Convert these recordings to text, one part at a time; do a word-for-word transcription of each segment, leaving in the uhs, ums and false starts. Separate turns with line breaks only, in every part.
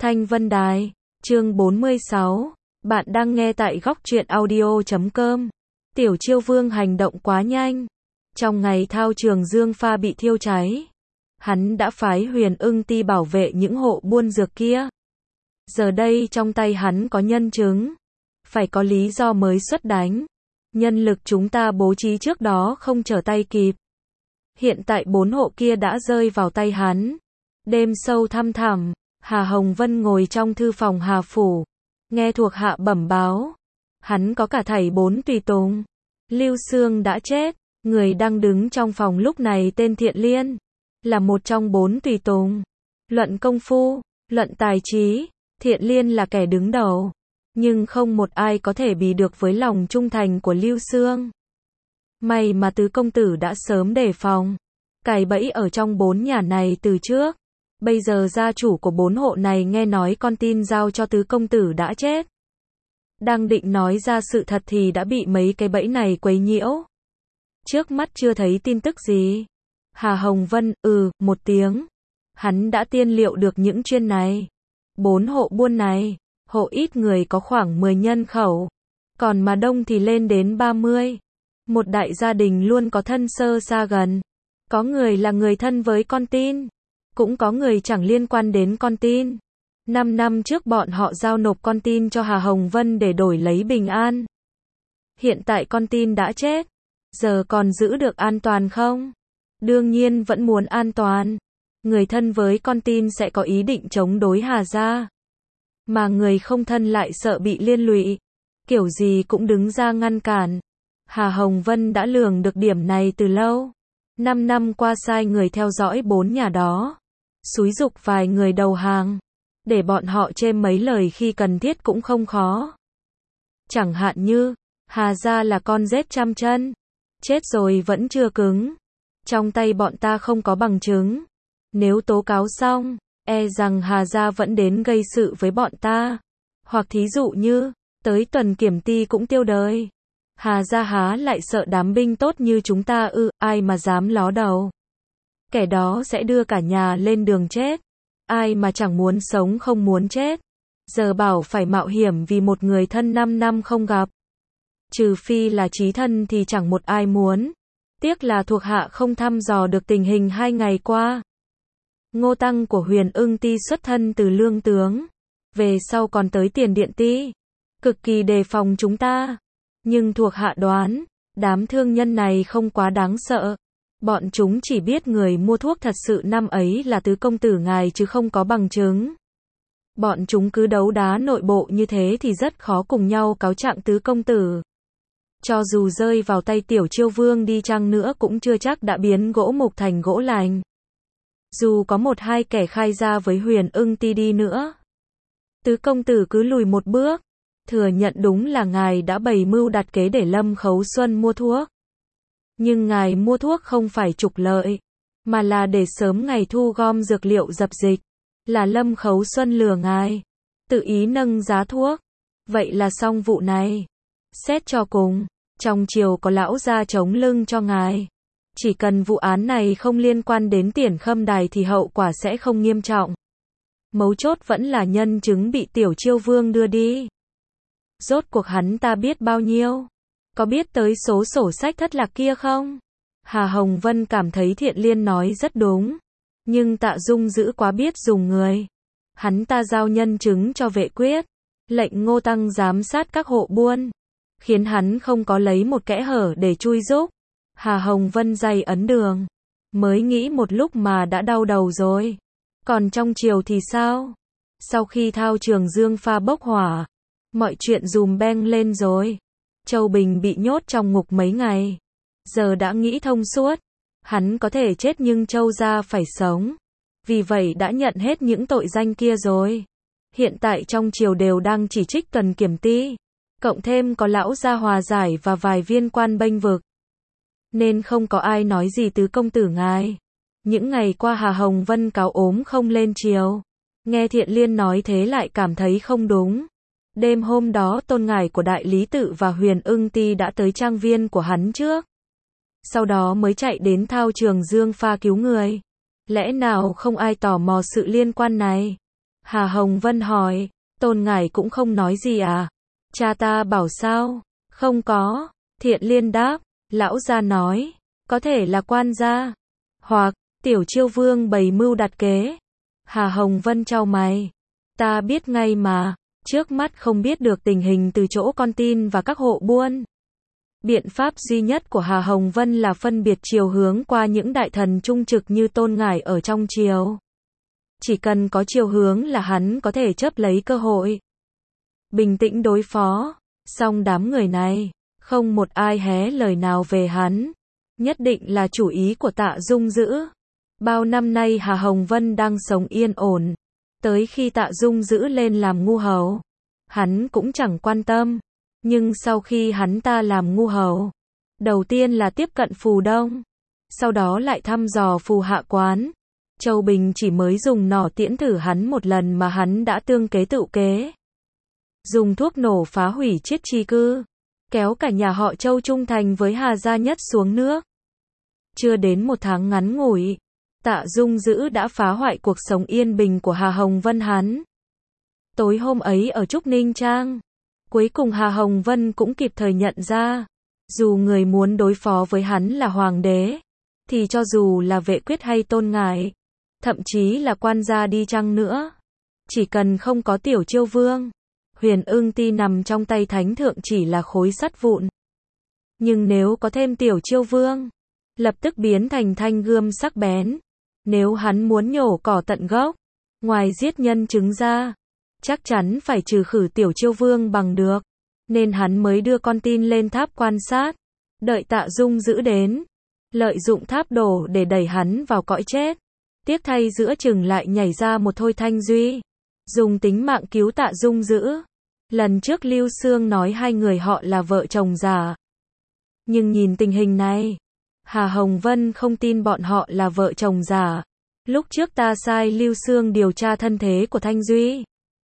Thanh Vân Đài, chương bốn mươi sáu, bạn đang nghe tại góc truyện audio chấm com. Tiểu Chiêu Vương hành động quá nhanh. Trong ngày thao trường Dương Pha bị thiêu cháy, hắn đã phái Huyền Ưng Ti bảo vệ những hộ buôn dược kia. Giờ đây trong tay hắn có nhân chứng, phải có lý do mới xuất đánh. Nhân lực chúng ta bố trí trước đó không trở tay kịp. Hiện tại bốn hộ kia đã rơi vào tay hắn. Đêm sâu thăm thẳm, Hà Hồng Vân ngồi trong thư phòng Hà Phủ, nghe thuộc hạ bẩm báo. Hắn có cả thảy bốn tùy tùng. Lưu Xương đã chết, người đang đứng trong phòng lúc này tên Thiện Liên, là một trong bốn tùy tùng. Luận công phu, luận tài trí, Thiện Liên là kẻ đứng đầu, nhưng không một ai có thể bì được với lòng trung thành của Lưu Xương. May mà tứ công tử đã sớm đề phòng, cài bẫy ở trong bốn nhà này từ trước. Bây giờ gia chủ của bốn hộ này nghe nói con tin giao cho tứ công tử đã chết. Đang định nói ra sự thật thì đã bị mấy cái bẫy này quấy nhiễu. Trước mắt chưa thấy tin tức gì. Hà Hồng Vân, ừ, một tiếng. Hắn đã tiên liệu được những chuyện này. Bốn hộ buôn này, hộ ít người có khoảng mười nhân khẩu, còn mà đông thì lên đến ba mươi. Một đại gia đình luôn có thân sơ xa gần. Có người là người thân với con tin, cũng có người chẳng liên quan đến con tin. Năm năm trước bọn họ giao nộp con tin cho Hà Hồng Vân để đổi lấy bình an. Hiện tại con tin đã chết, giờ còn giữ được an toàn không? Đương nhiên vẫn muốn an toàn. Người thân với con tin sẽ có ý định chống đối Hà gia, mà người không thân lại sợ bị liên lụy, kiểu gì cũng đứng ra ngăn cản. Hà Hồng Vân đã lường được điểm này từ lâu. Năm năm qua sai người theo dõi bốn nhà đó, xúi giục vài người đầu hàng, để bọn họ chêm mấy lời khi cần thiết cũng không khó. Chẳng hạn như, Hà gia là con rết trăm chân, chết rồi vẫn chưa cứng. Trong tay bọn ta không có bằng chứng. Nếu tố cáo xong, e rằng Hà gia vẫn đến gây sự với bọn ta. Hoặc thí dụ như, tới tuần kiểm ty cũng tiêu đời. Hà gia há lại sợ đám binh tốt như chúng ta ư, ai mà dám ló đầu. Kẻ đó sẽ đưa cả nhà lên đường chết. Ai mà chẳng muốn sống không muốn chết. Giờ bảo phải mạo hiểm vì một người thân năm năm không gặp. Trừ phi là chí thân thì chẳng một ai muốn. Tiếc là thuộc hạ không thăm dò được tình hình hai ngày qua. Ngô Tăng của Huyền Ưng Ti xuất thân từ lương tướng, về sau còn tới tiền điện ti, cực kỳ đề phòng chúng ta. Nhưng thuộc hạ đoán, đám thương nhân này không quá đáng sợ. Bọn chúng chỉ biết người mua thuốc thật sự năm ấy là tứ công tử ngài chứ không có bằng chứng. Bọn chúng cứ đấu đá nội bộ như thế thì rất khó cùng nhau cáo trạng tứ công tử. Cho dù rơi vào tay Tiểu Chiêu Vương đi chăng nữa cũng chưa chắc đã biến gỗ mục thành gỗ lành. Dù có một hai kẻ khai ra với Huyền Ưng Ti đi nữa, tứ công tử cứ lùi một bước, thừa nhận đúng là ngài đã bày mưu đặt kế để Lâm Khấu Xuân mua thuốc. Nhưng ngài mua thuốc không phải trục lợi, mà là để sớm ngày thu gom dược liệu dập dịch. Là Lâm Khấu Xuân lừa ngài, tự ý nâng giá thuốc. Vậy là xong vụ này. Xét cho cùng, trong triều có lão gia chống lưng cho ngài. Chỉ cần vụ án này không liên quan đến Tiền Khâm Đài thì hậu quả sẽ không nghiêm trọng. Mấu chốt vẫn là nhân chứng bị Tiểu Chiêu Vương đưa đi. Rốt cuộc hắn ta biết bao nhiêu? Có biết tới số sổ sách thất lạc kia không? Hà Hồng Vân cảm thấy Thiện Liên nói rất đúng. Nhưng Tạ Dung dữ quá biết dùng người. Hắn ta giao nhân chứng cho Vệ Quyết, lệnh Ngô Tăng giám sát các hộ buôn, khiến hắn không có lấy một kẽ hở để chui rúc. Hà Hồng Vân dày ấn đường, mới nghĩ một lúc mà đã đau đầu rồi. Còn trong triều thì sao? Sau khi thao trường Dương Pha bốc hỏa, mọi chuyện dùm beng lên rồi. Châu Bình bị nhốt trong ngục mấy ngày, giờ đã nghĩ thông suốt. Hắn có thể chết nhưng Châu gia phải sống. Vì vậy đã nhận hết những tội danh kia rồi. Hiện tại trong triều đều đang chỉ trích Tuần Kiểm Ty, cộng thêm có lão gia hòa giải và vài viên quan bênh vực, nên không có ai nói gì tứ công tử ngài. Những ngày qua Hà Hồng Vân cáo ốm không lên triều. Nghe Thiện Liên nói thế lại cảm thấy không đúng. Đêm hôm đó tôn ngài của Đại Lý Tự và Huyền Ưng Ti đã tới trang viên của hắn trước, sau đó mới chạy đến thao trường Dương Pha cứu người. Lẽ nào không ai tò mò sự liên quan này? Hà Hồng Vân hỏi, Tôn Ngải cũng không nói gì à? Cha ta bảo sao? Không có. Thiện Liên đáp, lão gia nói, có thể là quan gia, hoặc Tiểu Chiêu Vương bày mưu đặt kế. Hà Hồng Vân chau mày, ta biết ngay mà, trước mắt không biết được tình hình từ chỗ con tin và các hộ buôn. Biện pháp duy nhất của Hà Hồng Vân là phân biệt chiều hướng qua những đại thần trung trực như Tôn Ngải ở trong triều. Chỉ cần có chiều hướng là hắn có thể chấp lấy cơ hội. Bình tĩnh đối phó, song đám người này, không một ai hé lời nào về hắn. Nhất định là chủ ý của Tạ Dung Dữ. Bao năm nay Hà Hồng Vân đang sống yên ổn. Tới khi Tạ Dung Dữ lên làm ngu hầu, hắn cũng chẳng quan tâm. Nhưng sau khi hắn ta làm ngu hầu, đầu tiên là tiếp cận Phù Đông, sau đó lại thăm dò Phù Hạ Quán. Châu Bình chỉ mới dùng nỏ tiễn thử hắn một lần mà hắn đã tương kế tự kế. Dùng thuốc nổ phá hủy chiết chi cư, kéo cả nhà họ Châu trung thành với Hà gia nhất xuống nước. Chưa đến một tháng ngắn ngủi, Tạ Dung Dữ đã phá hoại cuộc sống yên bình của Hà Hồng Vân hắn. Tối hôm ấy ở Trúc Ninh Trang, cuối cùng Hà Hồng Vân cũng kịp thời nhận ra, dù người muốn đối phó với hắn là hoàng đế, thì cho dù là Vệ Quyết hay Tôn Ngải, thậm chí là quan gia đi chăng nữa, chỉ cần không có Tiểu Chiêu Vương, Huyền Ưng Ti nằm trong tay thánh thượng chỉ là khối sắt vụn. Nhưng nếu có thêm Tiểu Chiêu Vương, lập tức biến thành thanh gươm sắc bén. Nếu hắn muốn nhổ cỏ tận gốc, ngoài giết nhân chứng ra, chắc chắn phải trừ khử Tiểu Chiêu Vương bằng được. Nên hắn mới đưa con tin lên tháp quan sát, đợi Tạ Dung Dữ đến, lợi dụng tháp đổ để đẩy hắn vào cõi chết. Tiếc thay giữa chừng lại nhảy ra một Thôi Thanh Duy, dùng tính mạng cứu Tạ Dung Dữ. Lần trước Lưu Xương nói hai người họ là vợ chồng giả. Nhưng nhìn tình hình này, Hà Hồng Vân không tin bọn họ là vợ chồng giả. Lúc trước ta sai Lưu Xương điều tra thân thế của Thanh Duy.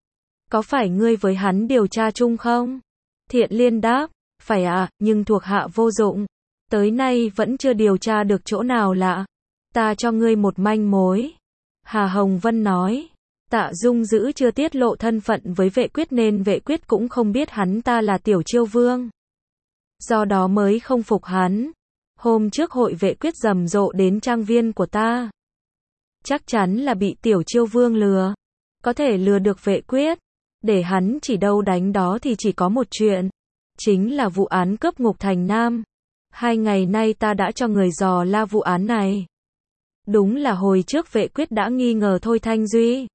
Có phải ngươi với hắn điều tra chung không? Thiện Liên đáp, phải ạ, nhưng thuộc hạ vô dụng. Tới nay vẫn chưa điều tra được chỗ nào lạ. Ta cho ngươi một manh mối. Hà Hồng Vân nói, Tạ Dung Dữ chưa tiết lộ thân phận với Vệ Quyết nên Vệ Quyết cũng không biết hắn ta là Tiểu Chiêu Vương. Do đó mới không phục hắn. Hôm trước hội Vệ Quyết rầm rộ đến trang viên của ta. Chắc chắn là bị Tiểu Chiêu Vương lừa. Có thể lừa được Vệ Quyết, để hắn chỉ đâu đánh đó thì chỉ có một chuyện. Chính là vụ án cướp Ngục Thành Nam. Hai ngày nay ta đã cho người dò la vụ án này. Đúng là hồi trước Vệ Quyết đã nghi ngờ Thôi Thanh Duy.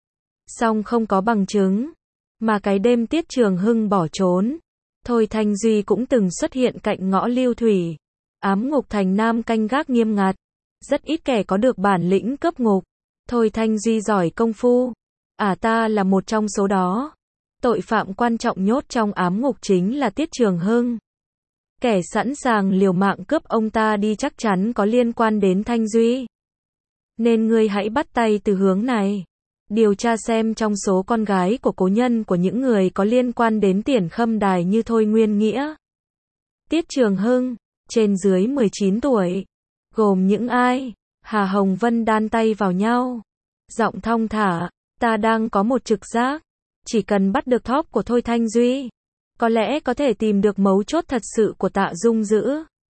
Song không có bằng chứng. Mà cái đêm Tiết Trường Hưng bỏ trốn, Thôi Thanh Duy cũng từng xuất hiện cạnh ngõ Lưu Thủy. Ám Ngục Thành Nam canh gác nghiêm ngặt. Rất ít kẻ có được bản lĩnh cướp ngục. Thôi Thanh Duy giỏi công phu. À ta là một trong số đó. Tội phạm quan trọng nhốt trong ám ngục chính là Tiết Trường Hưng. Kẻ sẵn sàng liều mạng cướp ông ta đi chắc chắn có liên quan đến Thanh Duy. Nên ngươi hãy bắt tay từ hướng này. Điều tra xem trong số con gái của cố nhân của những người có liên quan đến Tiền Khâm Đài như Thôi Nguyên Nghĩa, Tiết Trường Hưng, trên dưới mười chín tuổi, gồm những ai? Hà Hồng Vân đan tay vào nhau, giọng thong thả, ta đang có một trực giác, chỉ cần bắt được thóp của Thôi Thanh Duy, có lẽ có thể tìm được mấu chốt thật sự của Tạ Dung Dữ.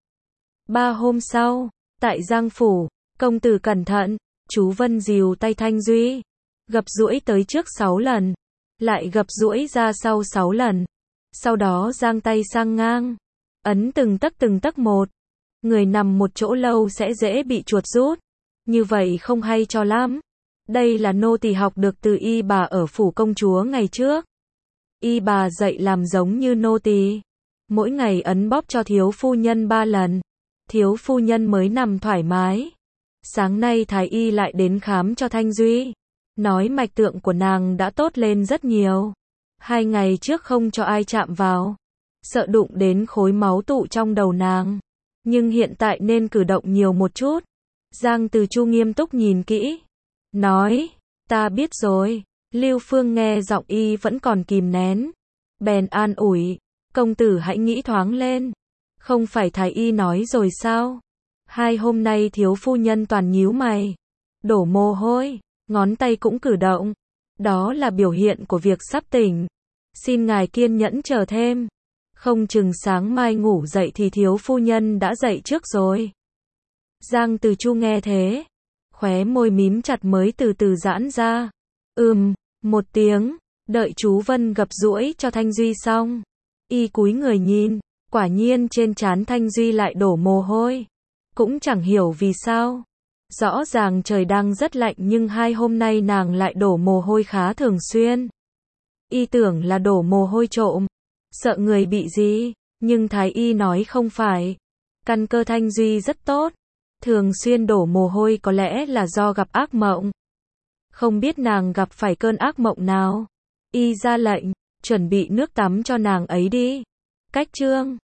Ba hôm sau, tại Giang Phủ, công tử cẩn thận, chú Vân dìu tay Thanh Duy, gập duỗi tới trước sáu lần, lại gập duỗi ra sau sáu lần, sau đó giang tay sang ngang, ấn từng tấc từng tấc một. Người nằm một chỗ lâu sẽ dễ bị chuột rút, như vậy không hay cho lắm. Đây là nô tỳ học được từ y bà ở phủ công chúa ngày trước. Y bà dạy làm giống như nô tỳ, mỗi ngày ấn bóp cho thiếu phu nhân ba lần, thiếu phu nhân mới nằm thoải mái. Sáng nay thái y lại đến khám cho Thanh Duy, nói mạch tượng của nàng đã tốt lên rất nhiều. Hai ngày trước không cho ai chạm vào, sợ đụng đến khối máu tụ trong đầu nàng. Nhưng hiện tại nên cử động nhiều một chút. Giang Từ Chu nghiêm túc nhìn kỹ, nói, ta biết rồi. Lưu Phương nghe giọng y vẫn còn kìm nén, bèn an ủi, công tử hãy nghĩ thoáng lên. Không phải thái y nói rồi sao? Hai hôm nay thiếu phu nhân toàn nhíu mày, đổ mồ hôi, ngón tay cũng cử động. Đó là biểu hiện của việc sắp tỉnh. Xin ngài kiên nhẫn chờ thêm. Không chừng sáng mai ngủ dậy thì thiếu phu nhân đã dậy trước rồi. Giang Từ Chu nghe thế, khóe môi mím chặt mới từ từ giãn ra. Ừm, một tiếng, đợi chú Vân gập duỗi cho Thanh Duy xong. Y cúi người nhìn, quả nhiên trên trán Thanh Duy lại đổ mồ hôi. Cũng chẳng hiểu vì sao. Rõ ràng trời đang rất lạnh nhưng hai hôm nay nàng lại đổ mồ hôi khá thường xuyên. Y tưởng là đổ mồ hôi trộm, sợ người bị gì, nhưng Thái Y nói không phải. Căn cơ Thanh Duy rất tốt, thường xuyên đổ mồ hôi có lẽ là do gặp ác mộng. Không biết nàng gặp phải cơn ác mộng nào. Y ra lệnh, chuẩn bị nước tắm cho nàng ấy đi. Cách chương